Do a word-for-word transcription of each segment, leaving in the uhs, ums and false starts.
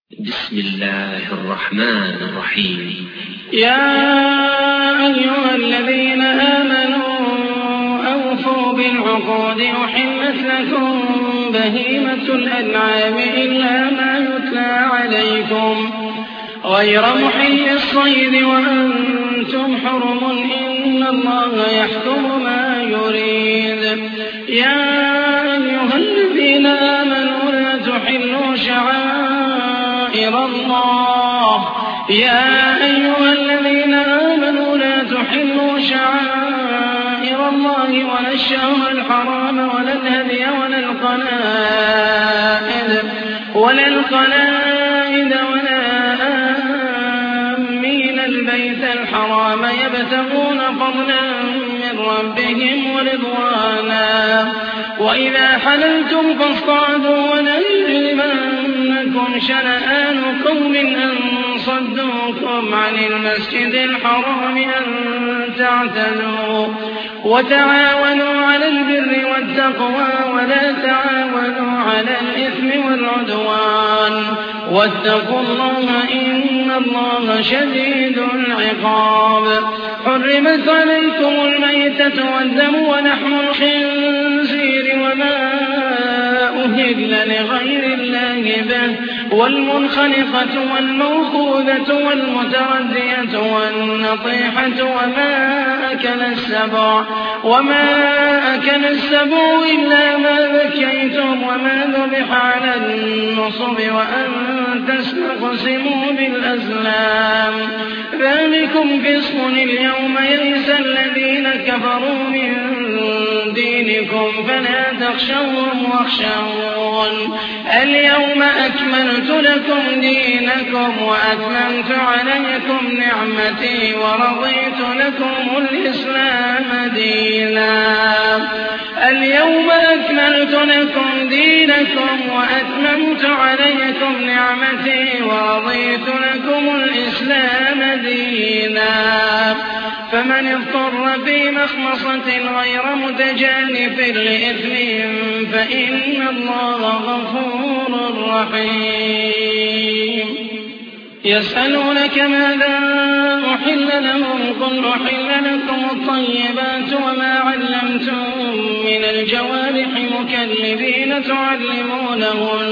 بسم الله الرحمن الرحيم. يا أيها الذين آمنوا أوفوا بالعقود أحلت لكم بهيمة الأنعام إلا ما يتلى عليكم غير محل الصيد وأنتم حرم إن الله يحكم ما يريد. يا أيها الذين آمنوا لا تحلوا شعائر الله يا أيها الذين آمنوا لا تحلوا شعائر الله ولا الشهر الحرام ولا الهدي ولا القلائد ولا القلائد ولا آمين البيت الحرام يبتغون فضلا من ربهم ورضوانا وإذا حللتم فاصطادوا ولا يجرمنكم شنآن قوم أن صدوكم عن المسجد الحرام أن تعتدوا وتعاونوا على البر والتقوى ولا تعاونوا على الإثم والعدوان واتقوا الله إن الله شديد العقاب. حرمت عليكم الميتة والدم ولحم الخنزير وما أهل لغير الله به والمنخنقة والموقوذة والمتردية والنطيحة وما أكل السبع وما أكل السبع إلا ما ذكيتم وما ذبح على النصب وأن تستقسموا بالأزلام ذلكم فسق. اليوم يئس الذين كفروا من دينكم فلا تخشوهم واخشون. اليوم أكملت لكم دينكم وأتممت عليكم نعمتي ورضيت لكم الإسلام دينا. اليوم أكملت لكم دينكم وأتممت عليكم نعمتي ورضيت لكم الإسلام دينا. فمن اضطر في مخمصة غير متجانف لإثم فإن الله غفور رحيم. يسألونك ماذا أحل لهم قل أحل لكم الطيبات وما علمتم من الجوارح مكلبين تعلمونهن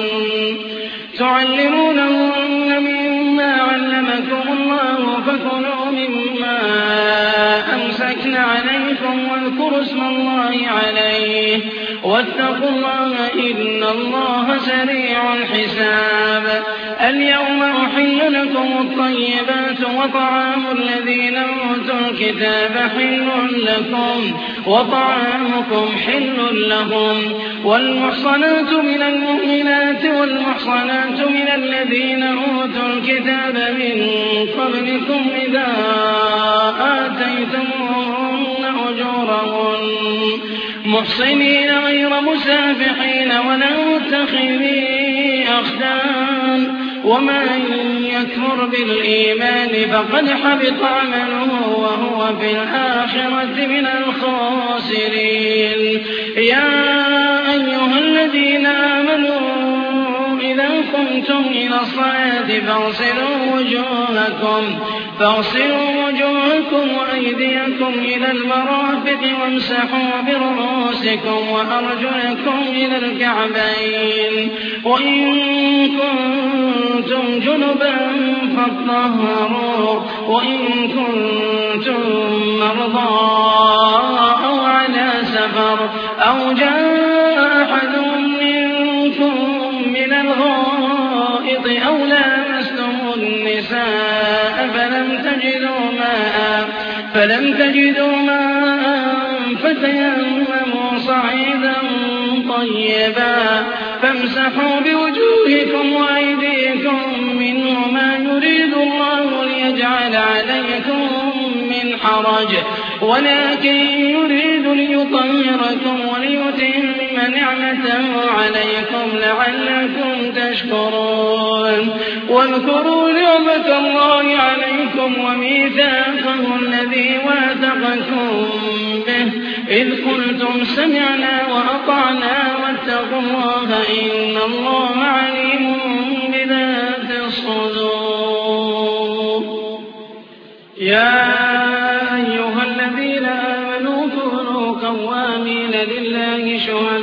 تعلمونهن مما علمكم الله فكلوا مما أمسكن عليكم واذكروا اسم الله عليه واتقوا الله إن الله سريع الحساب. اليوم أحل لكم الطيبات وطعام الذين أوتوا الكتاب حل لكم وطعامكم حل لهم والمحصنات من المؤمنات والمحصنات من الذين أوتوا الكتاب من قبلكم إذا آتيتموهن أجورهن محصنين غير مسافحين ولا متخذي أخدان ومن يكفر بالإيمان فقد حبط عمله وهو في الآخرة من الخاسرين. يا أيها الذين آمنوا إذا قمتم إلى الصلاة فاغسلوا وجوهكم فاغسلوا وجوهكم وأيديكم إلى المرافق وامسحوا برؤوسكم وأرجلكم إلى الكعبين وإن كنتم جنبا فاطهروا وإن كنتم مرضى أو على سفر أو جاء أحد منكم من الغائط أو لامستم النساء فلم تجدوا ماء فلم تجدوا ماء فتيمموا صعيدا طيبا فامسحوا بوجوهكم وأيديكم منه ما يريد الله ليجعل عليكم من حرج ولكن يريد ليطهركم وليتم نعمته عليكم لعلكم تشكرون. واذكروا نعمة الله عليكم وميثاقه الذي واثقكم به إذ قلتم سمعنا وأطعنا واتقوا الله إن الله عليم بذات الصدور يا أيها الذين آمنوا كونوا قوامين لله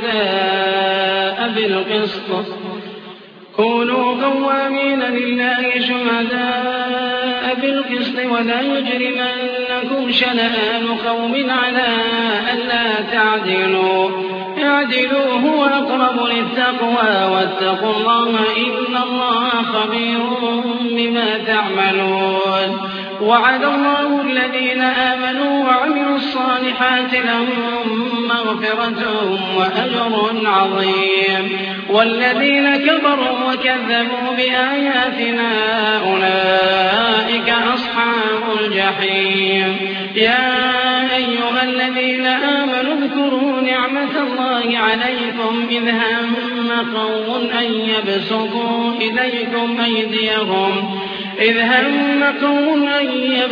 شهداء بالقسط كونوا قوامين لله شهداء بالقسط ولا يجرمنكم شنآن قوم على ألا تعدلوا اعدلوا هو أقرب للتقوى واتقوا الله إن الله خبير بما تعملون وعد الله الذين آمنوا وعملوا الصالحات لهم مغفرة وأجر عظيم والذين كفروا وكذبوا بآياتنا أولئك أصحاب الجحيم يا أيها الذين آمنوا اذكروا نعمة الله عليكم إذ هم قوم أن يبسطوا إليكم أيديهم إذ هم قوم أن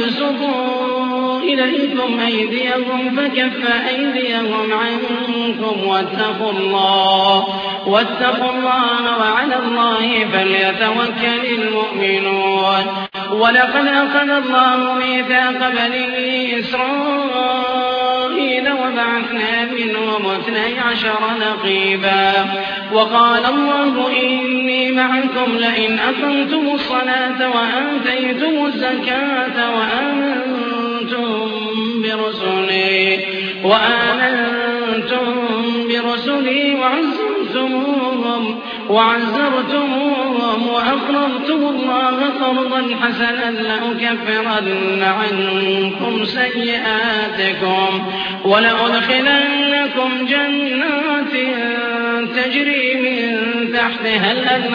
يبسطوا إليكم أيديهم فكف أيديهم عنكم واتقوا الله واتقوا الله وعلى الله فليتوكل المؤمنون ولقد أخذ الله ميثاق بني إسرائيل وبعثنا منهم اثني عشر نقيبا وقال الله إني معكم لئن أقمتم الصلاة وآتيتم الزكاة وآمنتم برسلي وآمنتم برسلي وعزرتموهم وعزرتموهم وأقرضتم الله قرضا حسنا لأكفرن عنكم سيئاتكم ولأدخلنكم جنات تجري من تحتها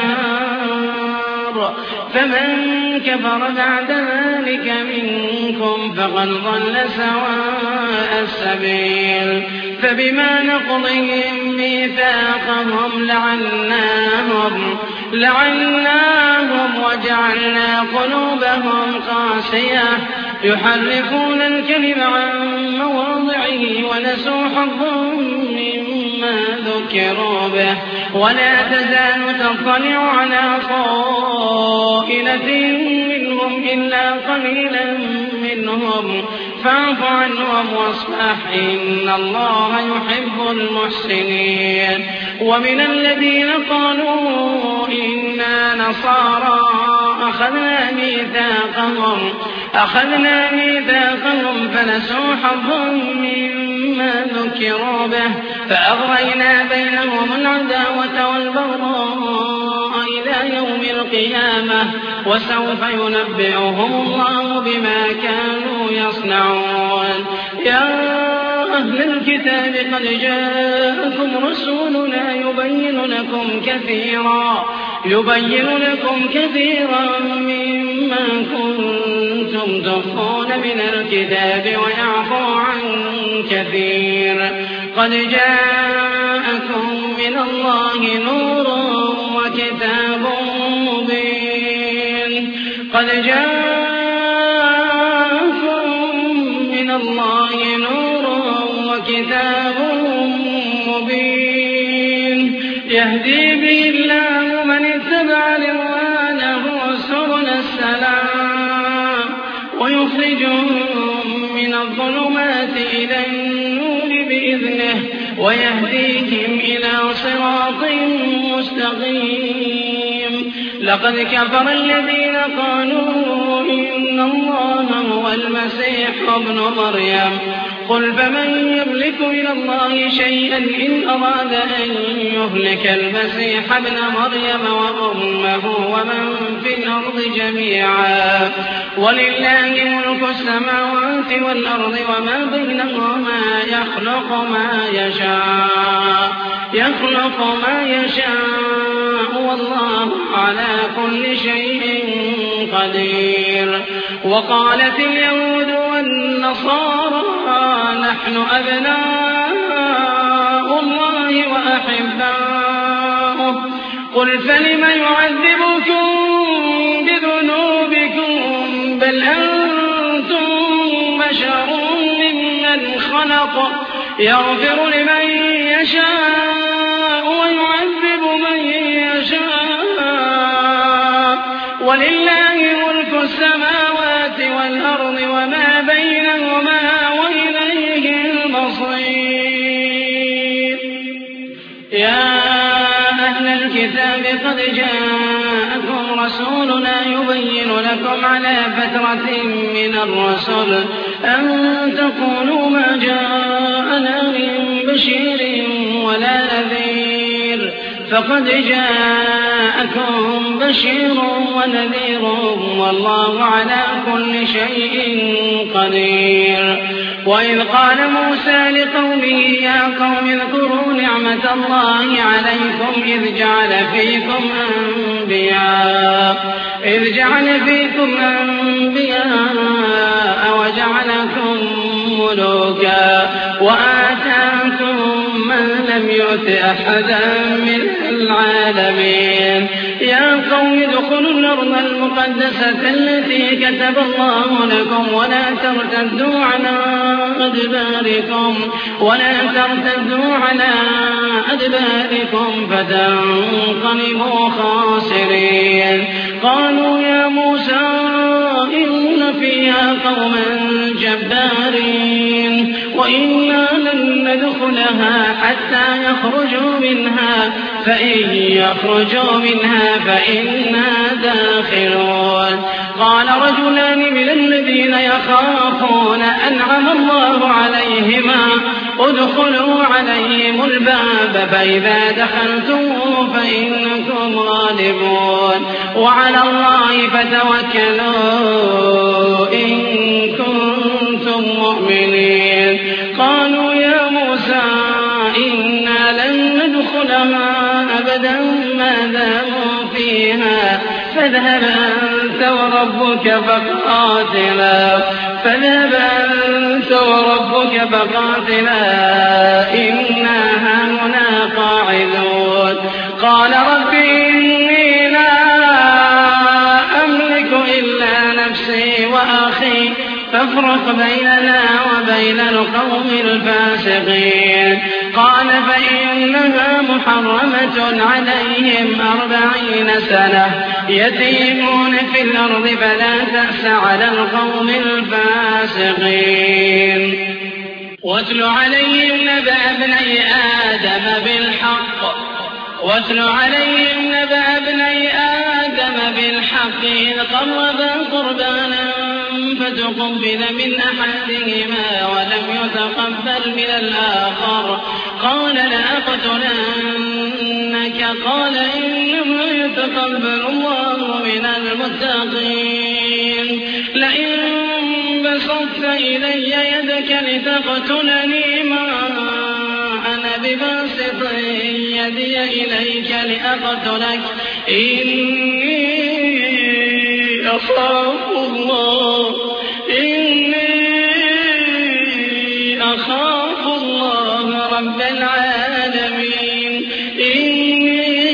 الأنهار فمن كفر بعد ذلك منكم فقد ضل سواء السبيل فبما نقضهم ميثاقهم لعناهم لعناهم وجعلنا قلوبهم قاسية يحرفون الكلم عن مواضعه ونسوا حظهم مما ذكروا به ولا تزال تطلع على خائنة منهم إلا قليلا منهم فاعف عنهم واصفح إن الله يحب المحسنين ومن الذين قالوا إنا نصارى أخذنا ميثاقهم أخذنا ميثاقهم فنسوا حظهم مما ذكروا به فأغرينا بينهم العداوة والبغضاء إلى يوم القيامة وسوف ينبئهم الله بما كانوا يصنعون يا أهل الكتاب قد جاءكم رسولنا يبين لكم كثيرا يبين لكم كثيرا مما كنتم تخفون من الكتاب ويعفو عن كثير قد جاءكم من الله نور وكتاب مبين قد جاءكم من الله نور وكتاب مبين يهدي به الله من اتبع رضوانه سبل السلام ويخرجهم من الظلمات إلى النور بإذنه ويهديهم إلى صراط مستقيم لقد كفر الذين قالوا إن الله هو المسيح ابن مريم قل فمن يملك من الله شيئا إن أراد أن يهلك المسيح ابن مريم وأمه ومن في الأرض جميعا ولله ملك السماوات والأرض وما بينهما يخلق ما يشاء يخلق ما يشاء والله على كل شيء قدير وقالت اليهود والنصارى نحن أبناء الله وأحباؤه قل فلم يعذبكم بذنوبكم بل أنتم بشر ممن خلق يغفر لمن يشاء ويعذب من يشاء وَلِلَّهِ مُلْكُ السَّمَاوَاتِ وَالْأَرْضِ وَمَا بَيْنَهُمَا وَإِلَيْهِ الْمَصِيرُ يَا أَهْلَ الْكِتَابِ قَدْ جَاءَكُمْ رَسُولُنَا يُبَيِّنُ لَكُمْ عَلَىٰ فَتْرَةٍ مِّنَ الرُّسُلِ أَن تَقُولُوا مَا جَاءَنَا مِن بَشِيرٍ وَلَا نَذِيرٍ فَقَدْ جَاءَكُم بَشِيرٌ وَنَذِيرٌ وَاللَّهُ عَلَىٰ كُلِّ شَيْءٍ قَدِيرٌ وَإِذْ قَالَ مُوسَىٰ لِقَوْمِهِ يَا قَوْمِ اذْكُرُوا نِعْمَةَ اللَّهِ عَلَيْكُمْ إِذْ جَعَلَ فِيكُمْ أَنبِيَاءَ إِذْ جَعَلَ فِيكُمْ أَنبِيَاءَ وَجَعَلَكُم مُّلُوكًا وَآتَاكُم مَّا لَمْ يُؤْتِ أَحَدًا مِّنَ الْعَالَمِينَ يَا قَوْمِ ادْخُلُوا الْأَرْضَ الْمُقَدَّسَةَ الَّتِي كَتَبَ اللَّهُ لَكُمْ وَلَا تَرْتَدُّوا عَلَىٰ أَدْبَارِكُمْ وَلَا تَرْتَدُّوا عَلَىٰ أَدْبَارِكُمْ فَتَنقَلِبُوا خَاسِرِينَ قَالُوا يَا مُوسَىٰ إِنَّ فِيهَا قَوْمًا جَبَّارِينَ وَإِنَّا لَن نَّدْخُلَهَا حَتَّىٰ يَخْرُجُوا مِنْهَا فَإِن يَخْرُجُوا مِنْهَا فَإِنَّا دَاخِلُونَ قَالَ رَجُلَانِ مِنَ الَّذِينَ يَخَافُونَ أَنْعَمَ اللَّهُ عَلَيْهِمَا ادْخُلُوا عَلَيْهِمُ الْبَابَ فَإِذَا دَخَلْتُمُوهُ فَإِنَّكُمْ غَالِبُونَ وَعَلَى اللَّهِ فَتَوَكَّلُوا إِن كُنتُم مُّؤْمِنِينَ قَالُوا يَا مُوسَىٰ إِنَّا لَن نَّدْخُلَهَا أَبَدًا مَّا دَامُوا فِيهَا فاذهب أنت وربك فقاتلا فاذهب أنت وربك فقاتلا إنا هاهنا قاعدون قال رب إني لا أملك إلا نفسي وأخي فافرق بيننا وبين القوم الفاسقين قال فإنها محرمة عليهم أربعين سنة يتيمون في الأرض فلا تأس على القوم الفاسقين واتل عليهم نبأ ابني آدم بالحق واتل عليهم نبأ ابني آدم بالحق إذ قربا قربانا فتقبل من أحدهما ولم يتقبل من الآخر قال لأقتلنك قال إنما يتقبل الله من المتقين لئن بسطت إلي يدك لتقتلني ما أنا بباسط يدي إليك لأقتلك إني أخاف الله إني أخاف الله رب العالمين إني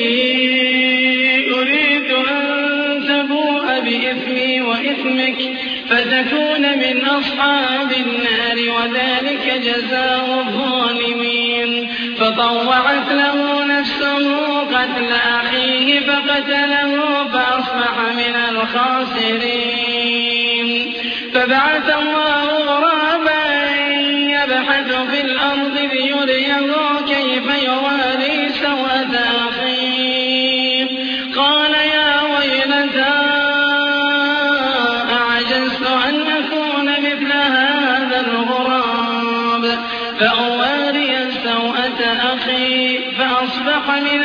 أريد أن تبوء بإثمي وإثمك فتكون من أصحاب النار وذلك جزاء الظالمين فطوعت له نفسه قتل أخيه فقتله فأصبح من الخاسرين فبعث الله غرابا يبحث في الأرض ليريه كيف يواري سوءة أخيه قال يا ويلتى أعجزت أن أكون مثل هذا الغراب فأواري سوءة أخي فأصبح من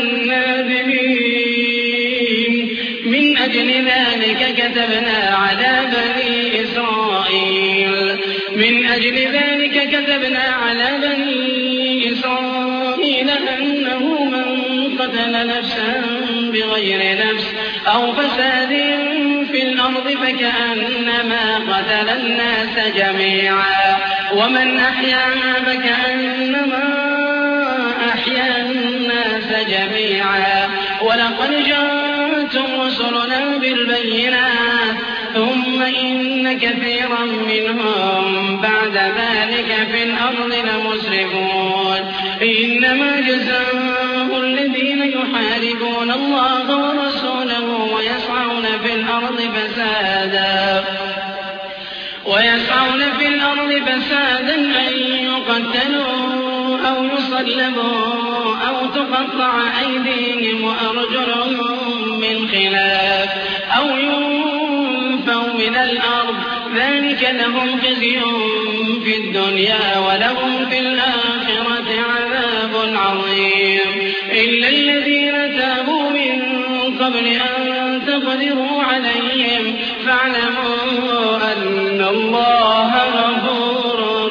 النادمين من أجل ذلك كتبنا على بني إسرائيل من أجل ذلك كتبنا على بني إسرائيل أنه من قتل نفسا بغير نفس أو فساد في الأرض فكأنما قتل الناس جميعا ومن أحياها فكأنما أحيا الناس جميعا ولقد جاءتهم رسلنا بالبينات ثم إن كثيرا منهم بعد ذلك في الأرض لمسرفون إنما جزاء الذين يحاربون الله ورسوله ويسعون في الأرض فسادا ويسعون في الأرض فسادا أن يقتلوا أو يصلبوا أو تقطع أيديهم وأرجلهم من خلاف أو ينفوا من الأرض ذلك لهم خزي في الدنيا ولهم في الآخرة عذاب عظيم إلا الذين تابوا من قبل أن تقدروا عليهم فاعلموا أن الله غفور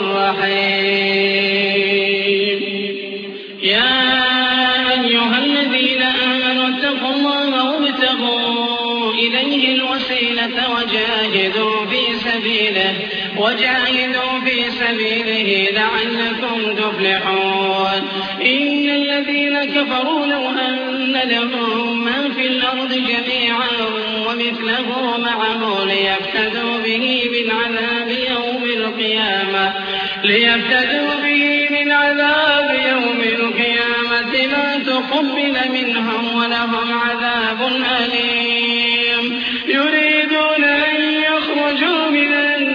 رحيم. يا أيها الذين آمنوا اتقوا الله وابتغوا إليه الوسيلة وجاهدوا في سبيله وجاهدوا في سبيله لعلكم تفلحون. إن الذين كفروا لو أن لهم ما في الأرض جميعا ومثله معه ليفتدوا به من عذاب يوم القيامة ليفتدوا به من عذاب يوم القيامة ما تقبل منهم ولهم عذاب أليم. يريدون أن يخرجوا من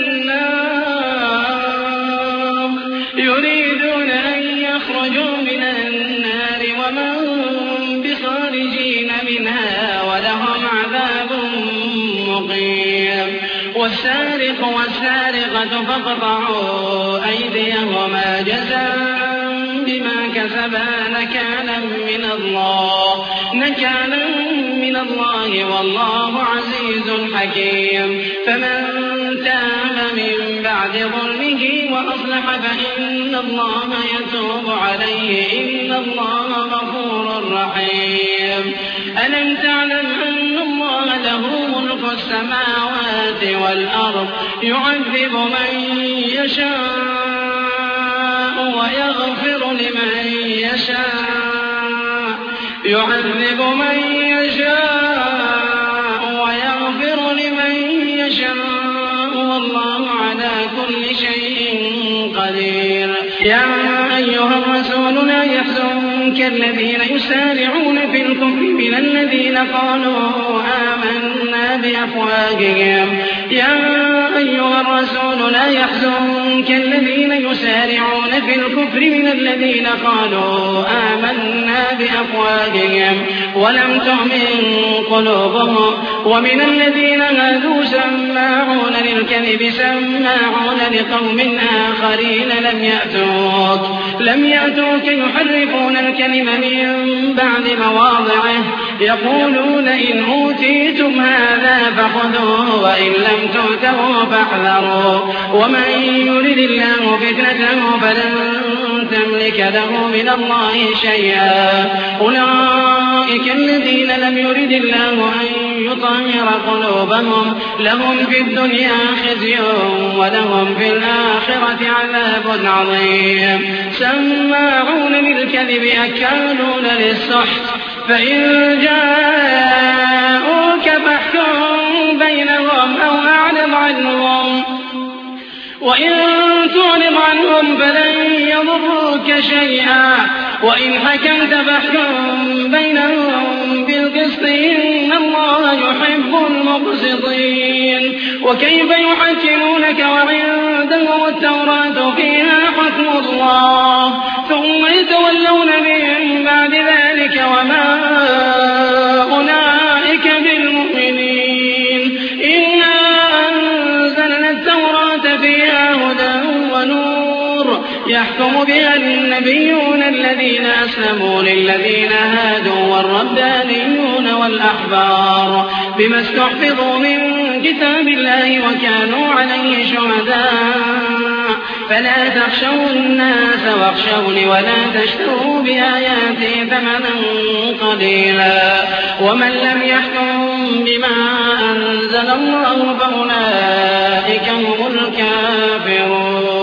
النار يريدون أن يخرجوا من النار وما هم بخارجين منها ولهم عذاب مقيم. والسارق والسارقة فاقطعوا أيديهما جزاء بما كسبا نكالا من الله نكالا من الله والله عزيز حكيم. فمن تاب من بعد ظلمه وأصلح فإن الله يتوب عليه إن الله غفور رحيم. ألم تعلم أن الله له ملك السماوات والأرض يعذب من يشاء ويغفر لمن يشاء يعذب من يشاء ويغفر لمن يشاء والله على كل شيء قدير. يا أيها الرسول لا يحزنك الذين يسارعون في الكفر من الذين قالوا آمنا بأفواههم يا أيها الرسول لا يحزنك الذين يسارعون في الكفر من الذين قالوا آمنا بأفواههم ولم تؤمن قلوبهم ومن الذين هادوا سماعون للكذب سماعون لقوم آخرين لم يأتوك لم يأتوك يحرفون الكلم من بعد مواضعه يقولون إن أوتيتم هذا فخذوه وإن لم تؤتوه فاحذروا ومن يرد الله فتنته فلن تملك له من الله شيئا. أولئك الذين لم يرد الله أن يطهر قلوبهم لهم في الدنيا خزي ولهم في الآخرة عذاب عظيم. سماعون للكذب أكالون للسحت فإن جاءوك فاحكم بينهم أو أعرض عنهم وإن تعرض عنهم فلن يضروك شيئا وإن حكمت فاحكم بينهم بالقسط إن الله يحب المقسطين. وكيف يحكمونك وعندهم التوراة فيها حكم الله ثم يتولون من بعد ذلك وما أولئك بالمؤمنين. إنا أنزلنا التوراة فيها هدى ونور يحكم بها النبيون الذين أسلموا للذين هادوا والربانيون والأحبار بما استحفظوا من كتاب الله وكانوا عليه شهداء فلا تخشوا الناس واخشوني ولا تشتروا بآياتي ثمنا قليلا ومن لم يحكم بما أنزل الله فأولئك هم الكافرون.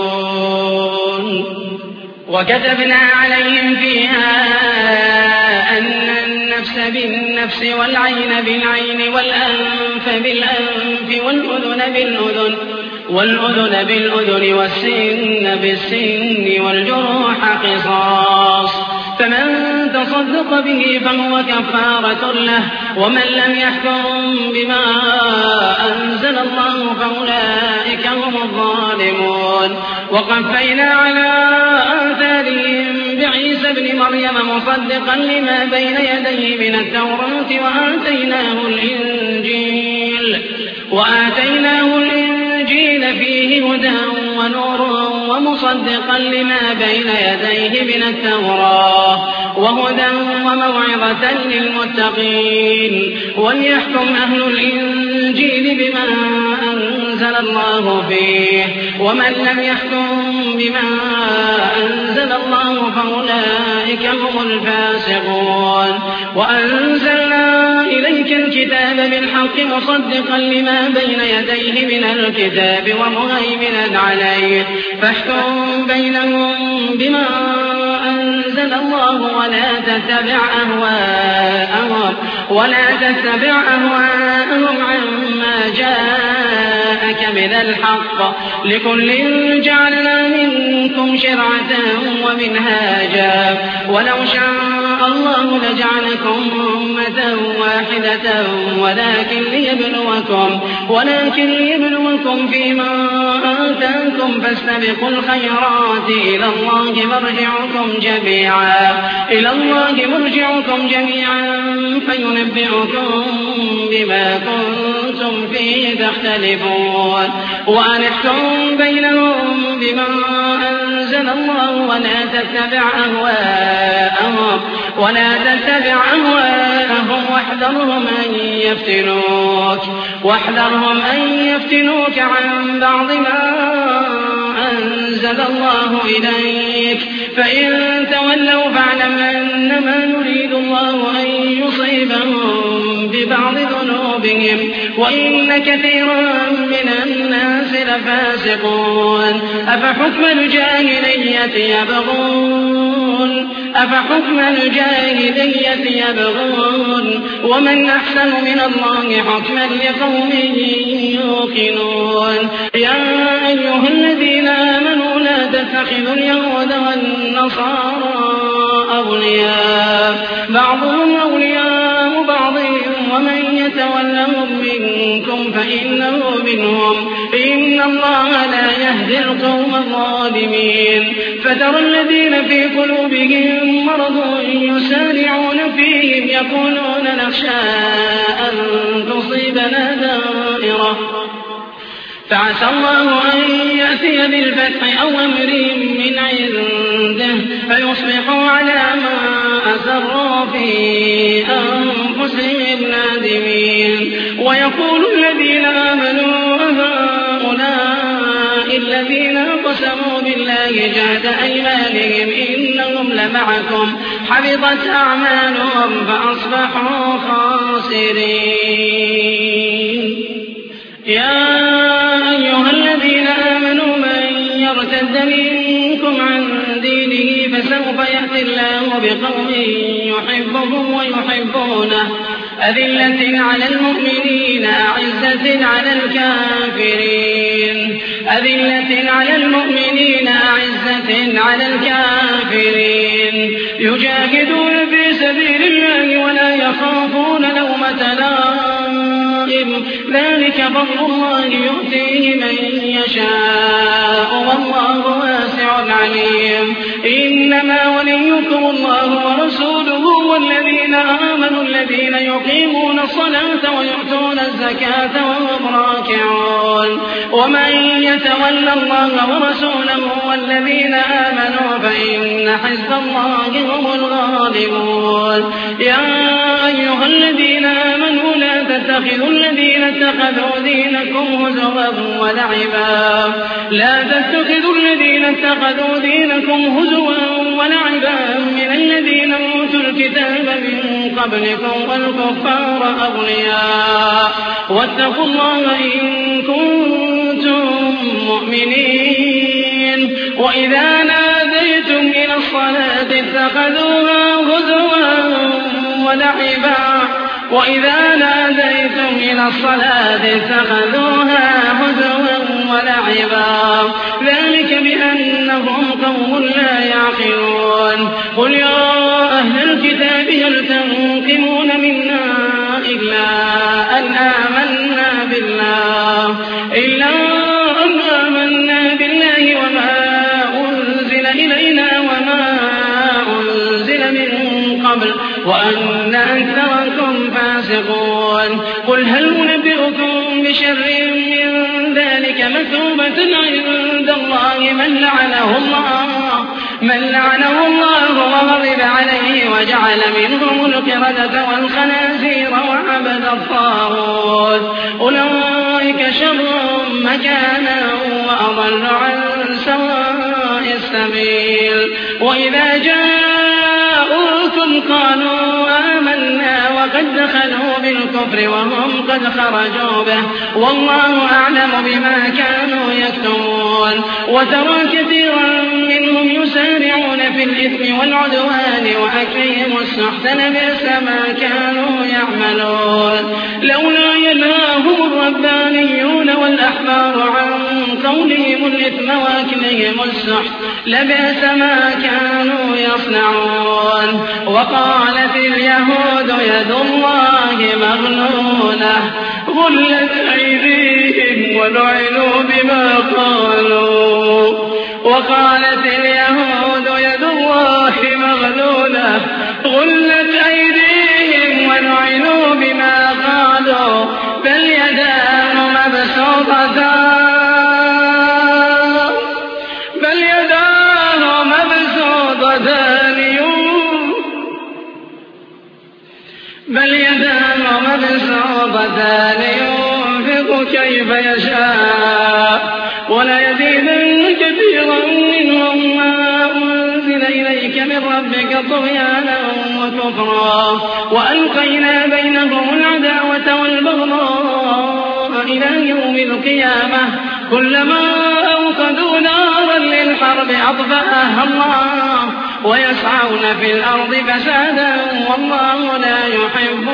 وكتبنا عليهم فيها أن النفس بالنفس والعين بالعين والأنف بالأنف والأذن بالأذن والأذن بالأذن والسن بالسن والجروح قصاص فمن تصدق به فهو كفارة له، ومن لم يحكم بما أنزل الله فأولئك هم الظالمون. وقفينا على آثارهم بعيسى ابن مريم مصدقا لما بين يديه من التوراة وآتيناه الإنجيل وآتيناه الإنجيل فيه هدى ونور ومصدقا لما بين يديه من التوراة وهدى وموعظة للمتقين. وليحكم أهل الإنجيل بما أنزل الله فيه، ومن لم يحكم بما أنزل الله فأولئك هم الفاسقون. وأنزلنا إليك الكتاب بالحق مصدقا لما بين يديه من الكتاب ومهيمنا عليه، فاحكم بينهم بما أنزل الله ولا تتبع أهواءهم ولا تتبع أهواءهم عما جاءك من الحق، لكل جعلنا منكم شرعة ومنهاجا، ولو شاء الله لجعلكم أمة واحدة ولكن ليبلوكم ولكن ليبلوكم فيما آتاكم، فاستبقوا الخيرات إلى الله مرجعكم جميعا إلى الله مرجعكم جميعا فينبئكم بما كنتم فيه تختلفون. وأن احكم بينهم بما أنزل الله ولا تتبع أهواءهم ولا تتبع أهواءهم واحذرهم أن يفتنوك واحذرهم أن يفتنوك عن بعض ما أنزل الله إليك، فإن تولوا فاعلم أنما يريد الله أن يصيبهم ببعض ذنوبهم وإن كثيرا من الناس لفاسقون. أفحكم الجاهلية يبغون أفحكم الجاهلية يبغون ومن أحسن من الله حكما لقوم يوقنون. يا أيها الذين آمنوا لا تتخذوا اليهود والنصارى أولياء بعضهم أولياء بعض ومن يتولهم منكم فإنه منهم، إن الله لا يهدي القوم الظالمين. فترى الذين في قلوبهم مرض يسارعون فيهم يقولون نخشى أن تصيبنا دائرة فعسى الله أن يأتي بالفتح أو أمر من عنده فيصبحوا على ما أسروا في أنفسهم نادمين. ويقول الذين آمنوا هؤلاء الذين أقسموا بالله جهد أيمانهم إنهم لمعكم حبطت أعمالهم فأصبحوا خاسرين. يا أيها الذين آمنوا من يرتد منكم عن دينه فسوف يأتي الله بقوم يحبهم ويحبونه أذلة على المؤمنين أعزة على الكافرين أذلة على المؤمنين أعزة على الكافرين يجاهدون في سبيل الله ولا يخافون لومة لائم ذلك فضل الله يؤتيه من يشاء والله واسع عليم. إنما وليكم الله ورسوله والذين آمنوا الذين يقيمون الصلاة ويؤتون الزكاة وهم راكعون. ومن يتول الله ورسوله والذين آمنوا فإن حزب الله هم الغالبون. يا أيها الذين آمنوا لا تتخذوا الذين اتخذوا دينكم هزوا ولعبا لا تتخذوا الذين اتخذوا دينكم هزوا ولعبا من الذين أوتوا الكتاب من قبلكم والكفار أولياء واتقوا الله إن كنتم مؤمنين. وإذا ناديتم إلى الصلاة اتخذوها هزوا ولعبا وإذا ناديتم إلى الصلاة اتخذوها هزوا ولعبا ذلك بأنهم قوم لا يعقلون. قل يا الكهف هل تنقمون منا إلا أن آمنا بالله إلا أن آمنا بالله وما أنزل إلينا وما أنزل من قبل وأن أكثركم فاسقون قل هل أنبئكم بشر من ذلك مثوبة عند الله من لعنه الله من لعنه الله وغضب عليه وجعل منهم القردة والخنازير وعبد الطاغوت أولئك شر مكانا وأضل عن سواء السبيل وإذا جاءوكم قالوا آمنا وقد دخلوا بالكفر وهم قد خرجوا به والله أعلم بما كانوا يكتمون وترى كثيرا منهم يسارعون في الإثم والعدوان وأكلهم السحت لبئس ما كانوا يعملون لولا ينهاهم الربانيون والأحبار عن قولهم الإثم وأكلهم السحت لبئس ما كانوا يصنعون وقالت اليهود يد الله مغلولة غلت أيديهم ولعنوا بما قالوا وقالت اليهود يد الله مغلولة غلت أيديهم ولعنوا بما قالوا بل يداه مبسوطتان بل يداه مبسوطتان بل يداه مبسوطتان ينفق كيف يشاء وليزيدن كثيرا منهم ما أنزل إليك من ربك طغيانا وكفرا وألقينا بينهم العداوة والبغضاء إلى يوم القيامة كلما أوقدوا نارا للحرب أطفأها الله ويسعون في الأرض فسادا والله لا يحب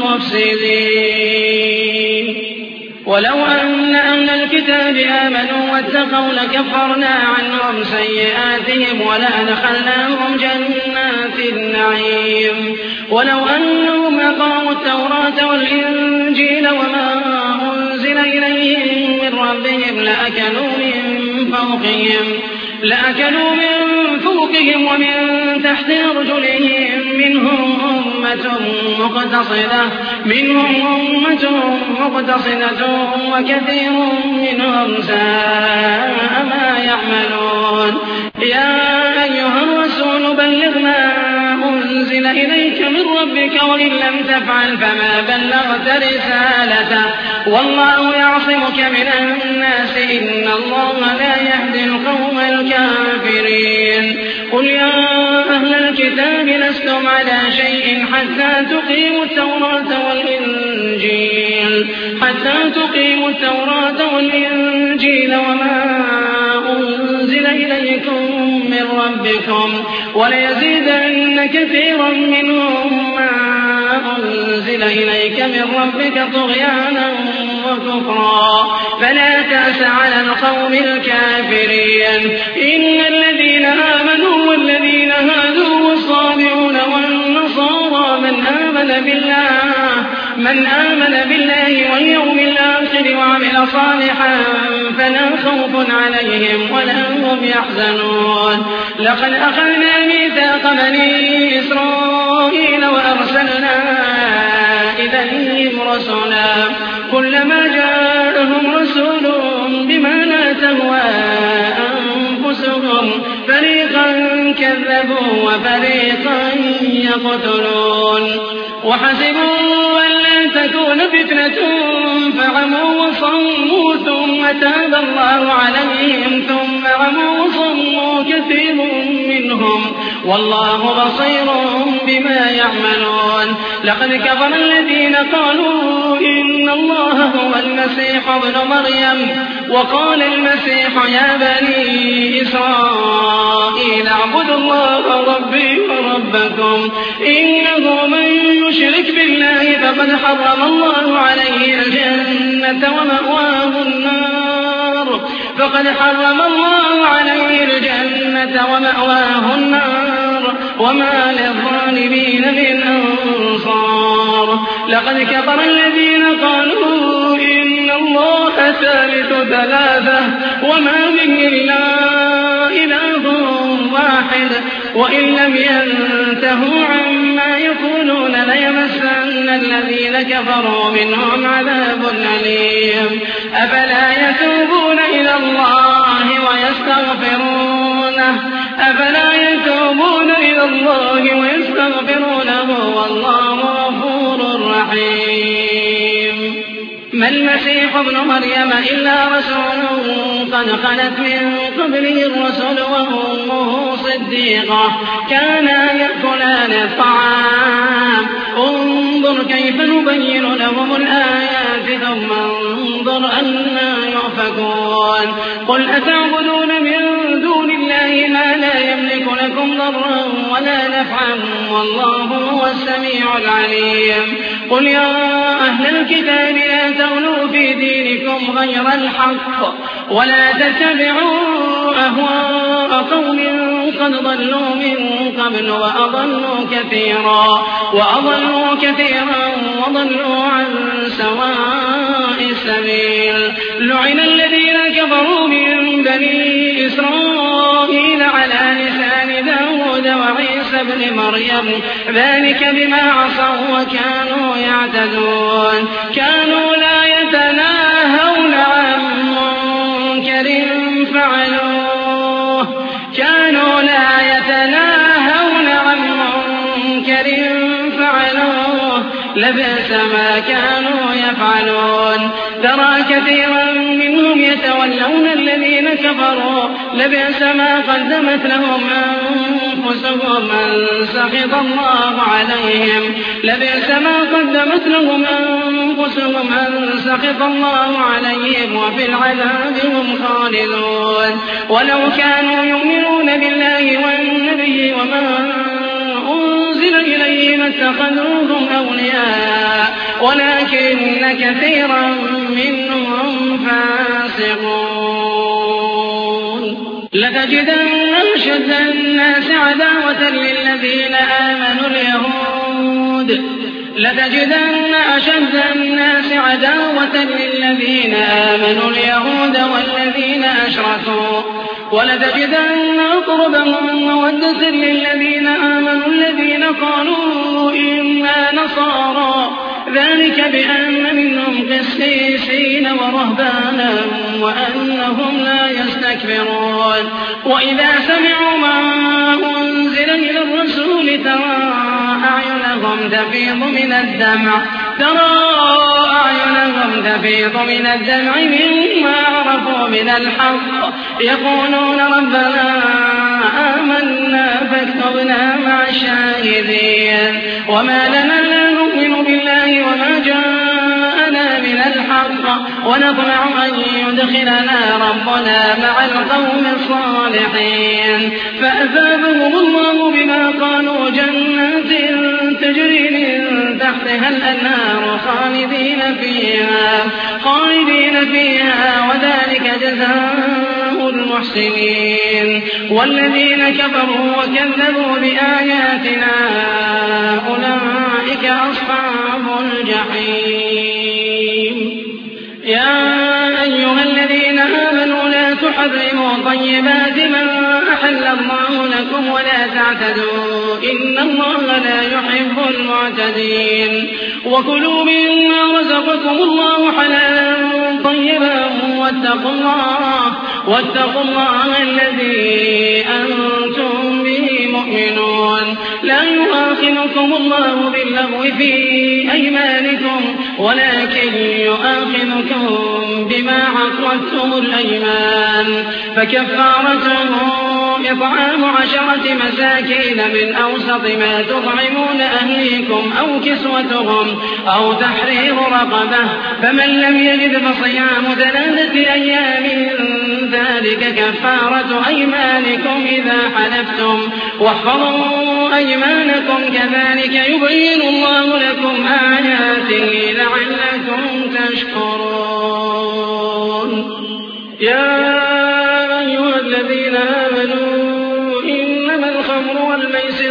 المفسدين ولو أن أهل الكتاب آمنوا واتقوا لكفرنا عنهم سيئاتهم ولأدخلناهم جنات النعيم ولو أنهم أقاموا التوراة والإنجيل وما أنزل إليهم من ربهم لأكلوا من فوقهم لأكلوا من فوقهم ومن تحت أرجلهم منهم أمة مقتصدة منهم أمة مقتصدة وكثير منهم ساء ما يعملون يا أيها الرسول بلغ ما أنزل إليك من ربك وإن لم تفعل فما بلغت رسالته والله يعصمك من الناس إن الله لا يهدي القوم الكافرين قل يا أهل الكتاب لستم على شيء حتى تقيموا التوراة والإنجيل حتى تقيموا التوراة والإنجيل وما أنزل إليكم من ربكم وليزيدن كثيرا منهم ما أنزل إليك من ربك طغيانا وكفرا فلا تأس على القوم الكافرين إن الذين آمنوا والذين هادوا والصابئون والنصارى من آمن بالله من آمن بالله واليوم الآخر وعمل صالحا فلا خوف عليهم ولا هم يحزنون لقد أخذنا ميثاق بني إسرائيل وأرسلنا إليهم رسلا كلما جاءهم رسول بما لا تهوى أنفسهم فريقا كذبوا وفريقا يقتلون وحسبوا أن لا تكون فتنة فعموا وصموا ثم تاب الله عليهم ثم عموا وصموا كثير منهم والله بصير بما يعملون لقد كفر الذين قالوا إن الله هو المسيح ابن مريم وقال المسيح يا بني إسرائيل اعبدوا الله ربي وربكم إنه من يشرك بالله فقد حرم الله عليه الجنة ومأواه النار فقد حرم الله عليه الجنة ومأواه النار وما للظالمين من أنصار. لقد كفر الذين قالوا إن الله ثالث ثلاثة وما من إلا إله واحد وإن لم ينتهوا عما يقولون ليمسن الذين كفروا منهم عذاب أليم. أفلا يتوبون إلى الله ويستغفرونه أفلا يتوبون إلى الله ويستغفرونه والله غفور رحيم. ما المسيح ابن مريم إلا رسول قد خلت من قبله الرسل وأمه صديقة كانا يأكلان الطعام. انظر كيف نبين لهم الآيات ثم انظر أنا يؤفكون. قل أتعبدون من دون الله ما لا يملك لكم ضرا ولا نفعا والله هو السميع العليم. قل يا أهل الكتاب لا تغلوا في دينكم غير الحق ولا تتبعوا أهواء قوم قد ضلوا من قبل وأضلوا كثيرا وأضلوا كثيرا وضلوا عن سواء السبيل. لعن الذين كفروا من بني إسرائيل على لسان داود وعيسى ابن مريم ذلك بما عصوا وكانوا يعتدون. كانوا لا يتناهون عن منكر فعلوه كانوا لا يتناهون عن منكر فعلوه لبئس ما كانوا يفعلون. ترى كثيرا منهم يتولون الذين كفروا لبئس ما قدمت لهم أنفسهم أن سخط الله عليهم لبئس ما قدمت لهم أنفسهم أن سخط الله عليهم وفي العذاب هم خالدون. ولو كانوا يؤمنون بالله والنبي وما أنزل إليه ما اتخذوهم أولياء ولكن كثيرا منهم فاسقون. لتجدن أشد الناس عداوة للذين آمنوا اليهود لتجدن أشد الناس عداوة للذين آمنوا اليهود والذين أشركوا ولتجدن أقربهم مودة للذين آمنوا الذين قالوا إنا نصارى ذلك بأن منهم قسيسين ورهبانا وأنهم لا يستكبرون. وإذا سمعوا ما أنزل إلى الرسول ترى أعينهم تفيض من الدمع ترى أعينهم تفيض من الدمع مما عرفوا من الحق يقولون ربنا آمنا فاكتبنا مع الشاهدين. وما لنا لا نؤمن بالله وما جاءنا من الحق ونطمع أن يدخلنا ربنا مع القوم الصالحين. فأثابهم الله بما قالوا جنات تجري من تحتها الأنهار خالدين فيها خالدين فيها وذلك جزاء المحسنين. والذين كفروا وكذبوا بآياتنا أولئك أصحاب الجحيم. يا أيها الذين آمنوا لا تحرموا طيبات ما أحل الله لكم ولا تعتدوا إن الله لا يحب المعتدين. وكلوا مما رزقكم الله حلالا طيبا واتقوا الله واتقوا الله الذي أنتم به مؤمنون. لا يؤاخذكم الله باللغو في أيمانكم ولكن يؤاخذكم بما عقدتم الأيمان. فكفارته إطعام عشرة مساكين من أوسط ما تطعمون أهليكم أو كسوتهم أو تحرير رقبة فمن لم يجد فصيام ثلاثة أيام ذلك كفارة أيمانكم إذا حلفتم واحفظوا أيمانكم كذلك يبين الله لكم آياته لعلكم تشكرون. يا أيها الذين آمنوا إنما الخمر والميسر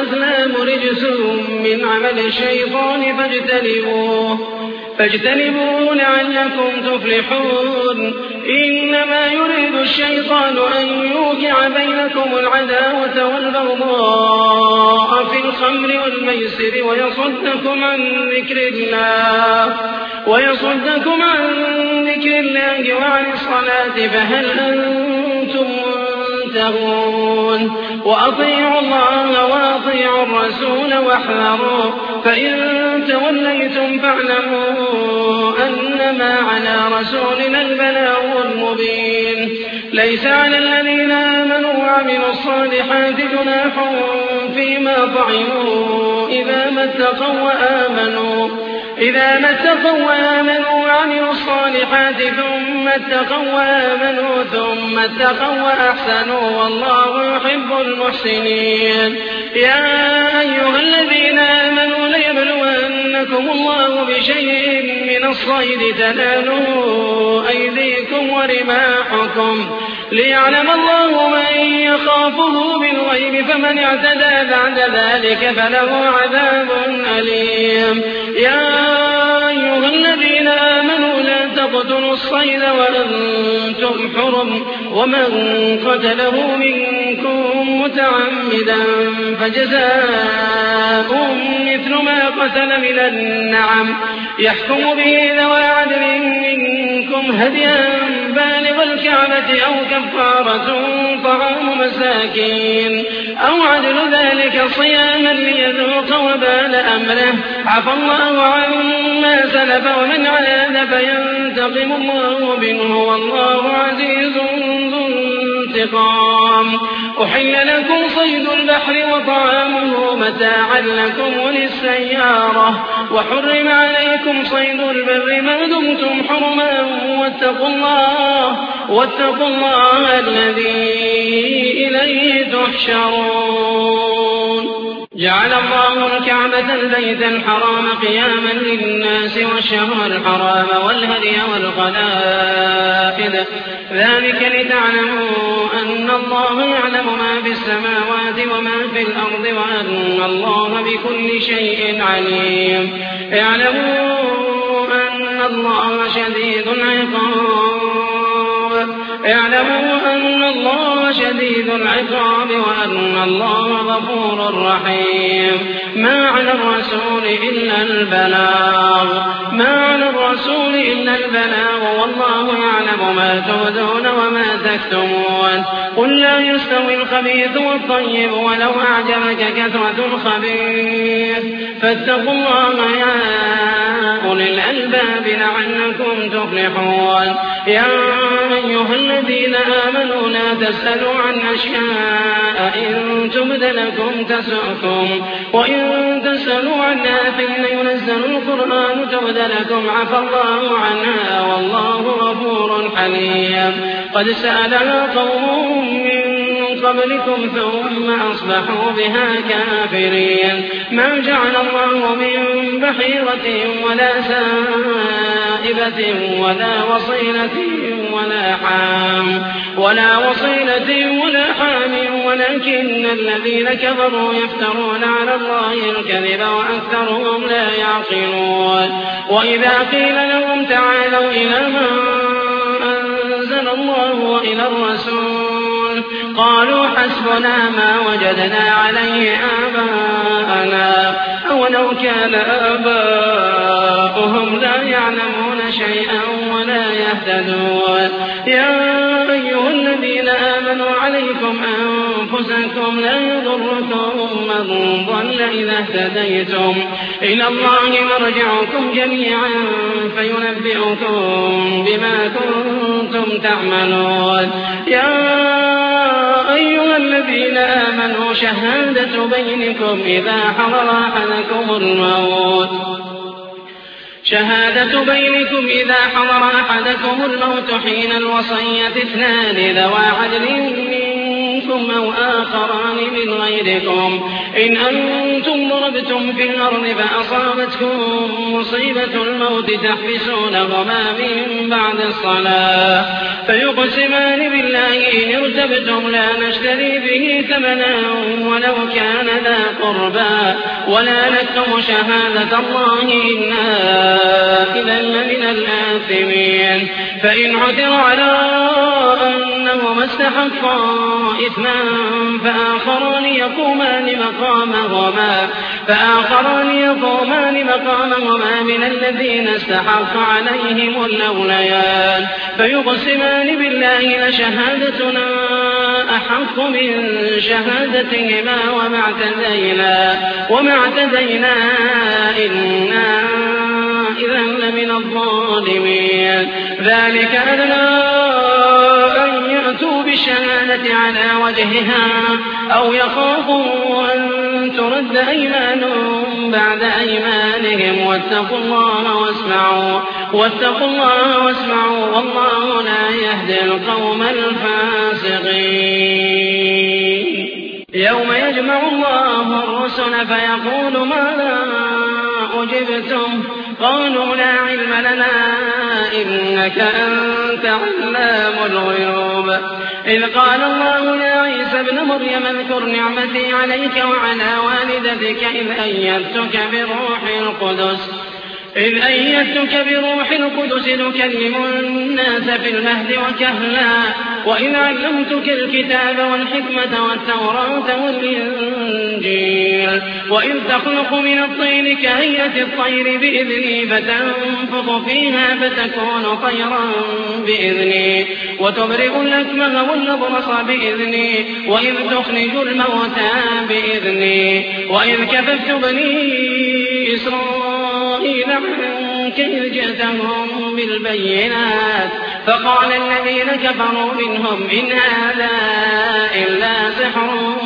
والأزلام رجس من عمل الشيطان فاجتنبوه فاجتنبوه لعلكم تفلحون إنما يريد الشيطان أن يوقع بينكم العداوة والبغضاء في الخمر والميسر ويصدكم عن ذكر الله ويصدكم عن ذكر الله وعن الصلاة فهل أنتم منتهون وأطيعوا الله وأطيعوا الرسول واحذروا فإن توليتم فاعلموا أنما على رسولنا البلاغ المبين ليس على الذين آمنوا وعملوا الصالحات جناح فيما طعموا إذا ما اتقوا وآمنوا إذا ما اتقوا وآمنوا وعملوا الصالحات ثم اتقوا وآمنوا ثم اتقوا وأحسنوا والله يحب المحسنين يا أيها الذين آمنوا ليبلونكم الله بشيء من الصيد تناله أيديكم ورماحكم ليعلم الله من يخافه بالغيب فمن اعتدى بعد ذلك فله عذاب أليم يا أيها الذين آمنوا لا تقتلوا الصيد وأنتم حرم ومن قتله منكم متعمدا فجزاء مثل ما قتل من النعم يحكم به ذوى عدل منكم هديا بالغ الكعبة أو كفارة طعام مساكين أو عدل ذلك صياما ليذوق وبال أمره عفى الله عما سلف ومن عاد فينتقم الله منه والله عزيز ذو انتقام أحل لكم صيد البحر وطعامه متاعا لكم وللسيارة وحرم عليكم صيد البر ما دمتم حرما واتقوا الله واتقوا الله الذي إليه تحشرون جعل الله الكعبة البيت الحرام قياما للناس والشهر الحرام والهدي والقلائد ذلك لتعلموا أن الله يعلم ما في السماوات وما في الأرض وأن الله بكل شيء عليم اعلموا أن الله شديد العقاب اعلموا أن الله شديد العقاب وأن الله غفور رحيم ما على الرسول إلا البلاغ ما على الرسول إلا البلاغ والله يعلم ما تبدون وما تكتمون قل لا يستوي الخبيث والطيب ولو أعجبك كثرة الخبيث فاتقوا الله يا أولي الألباب لعلكم تفلحون يا أيها الذين آمنوا لا تسألوا عن أشياء إن تبد لكم تسؤكم وإن تسألوا عنها حين ينزل القرآن تبد لكم عفى الله عنها والله غفور حليم قد سألها قوم من قبلكم ثم أصبحوا بها كافرين ما جعل الله من بحيرة ولا سائبة ولا وصيلة ولا حام ولا وصيلة ولا حام ولكن الذين كفروا يفترون على الله الكذب وأكثرهم لا يعقلون وإذا قيل لهم تعالوا إلى ما أنزل الله وإلى الرسول قالوا حسبنا ما وجدنا عليه آباءنا أولو كان آباؤهم لا يعلمون شيئا ولا يهتدون يا أيها الذين آمنوا عليكم أنفسكم لا يضركم من ضل إذا اهتديتم إلى الله مرجعكم جميعا فينبئكم بما كنتم تعملون يا أيها الذين آمنوا شهادة بينكم إذا حضر أحدكم الموت شهادة بينكم إذا حضر أحدكم الموت حين الوصية اثنان ذوى عدل منكم منكم أو آخران من غيركم إن أنتم ضربتم في الأرض فأصابتكم مصيبة الموت تحبسونهما من بعد الصلاة فيقسمان بالله إن ارتبتم لا نشتري به ثمنا ولو كان ذا قربى ولا نكتم شهادة الله إنا إذا لمن الآثمين فإن عثر على أنهما استحقا إثما فآخران يقومان مقامهما فآخران يقومان مقامهما من الذين استحق عليهم الأوليان فيقسمان بالله لشهادتنا أحق من شهادتهما وما اعتدينا وما اعتدينا إنا إذا لمن الظالمين ذلك أدنى أن يأتوا بالشهادة على وجهها أو يخافوا أن ترد أيمان بعد أيمانهم واتقوا الله واسمعوا واتقوا الله واسمعوا والله لا يهدي القوم الفاسقين يوم يجمع الله الرسل فيقول ماذا أجبتم قالوا لا علم لنا إنك أنت علام الغيوب إذ قال الله يا عيسى ابن مريم اذكر نعمتي عليك وعلى والدتك إذ أيدتك بروح القدس إذ أيدتك بروح القدس تكلم الناس في المهد وكهلا وإذ علمتك الكتاب والحكمة والتوراة والإنجيل وإذ تخلق من الطين كهيئة الطير بإذني فتنفخ فيها فتكون طيرا بإذني وتبرئ الأكمه والأبرص بإذني وإذ تخرج الموتى بإذني وإذ كففت بني إسرائيل عنك إذ جئتهم بالبينات فقال الذين كفروا منهم إن هذا إلا سحر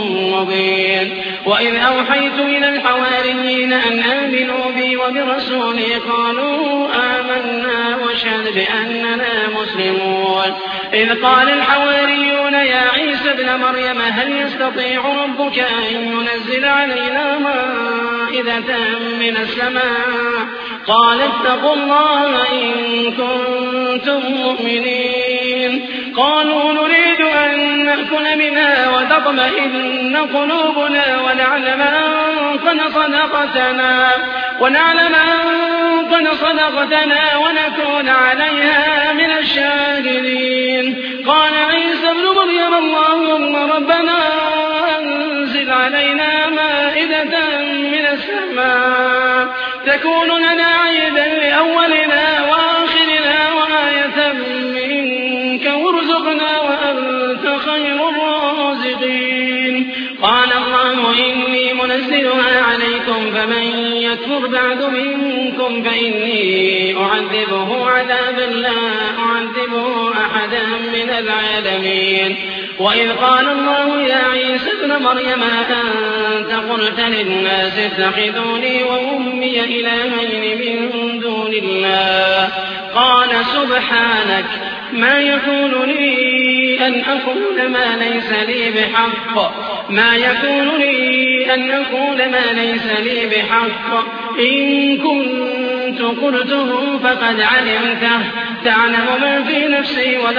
مبين وإذ أوحيت إلى الحواريين أن آمنوا بي وبرسولي قالوا آمنا واشهد بأننا مسلمون إذ قال الحواريون يا عيسى ابن مريم هل يستطيع ربك أن ينزل علينا مائدة من السماء قال اتقوا الله إن كنتم مؤمنين قالوا نريد أن نأكل منها وتطمئن قلوبنا ونعلم أن قد صدقتنا ونعلم أن قد صدقتنا ونكون عليها من الشاهدين قال عيسى ابن مريم اللهم ربنا أنزل علينا مائدة من السماء تكون لنا عيدا لأولنا وآخرنا وآية منك وارزقنا وأنت خير الرازقين قال الله إني منزلها عليكم فمن يكفر بعد منكم فإني أعذبه عذابا لا أعذبه أحدا من العالمين وإذ قال الله يا عيسى ابن مريم أنت قلت للناس اتخذوني وأمي إلهين من دون الله قال سبحانك ما يكون لي أن أقول ما ليس لي بحق ما يكون لي أن أقول ما ليس لي بحق إن كنت قلته فقد علمته تعلم ما في نفسي ولا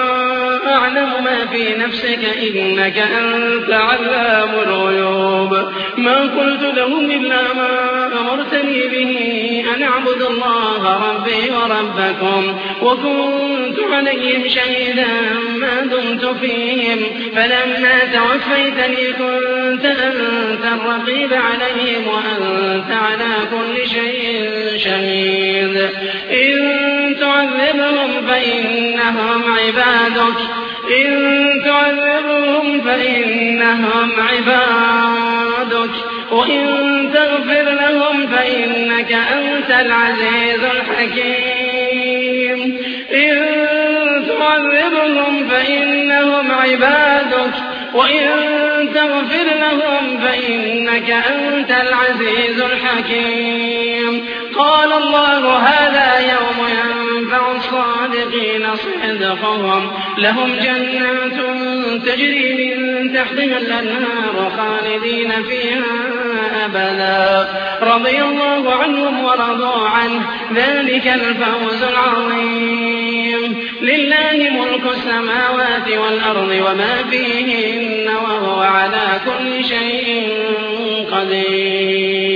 أعلم ما في نفسك إنك أنت علام الغيوب ما قلت لهم إلا ما أمرتني به أن أعبد الله ربي وربكم وكنت عليهم شهيدا ما دمت فيهم فلما توفيتني كنت أنت الرقيب عليهم وأنت على كل شيء شهيد إن تعذبهم فإنهم عبادك إن تعذبهم فإنهم عبادك وإن تغفر لهم فإنك أنت العزيز الحكيم إن تعذبهم فإنهم عبادك وإن تغفر لهم فإنك أنت العزيز الحكيم قال الله هذا يوم ينفع الصادقين صدقهم لهم جنات تجري من تحتها الأنهار خالدين فيها أبدا رضي الله عنهم ورضوا عنه ذلك الفوز العظيم لله ملك السماوات والأرض وما فيهن وهو على كل شيء قدير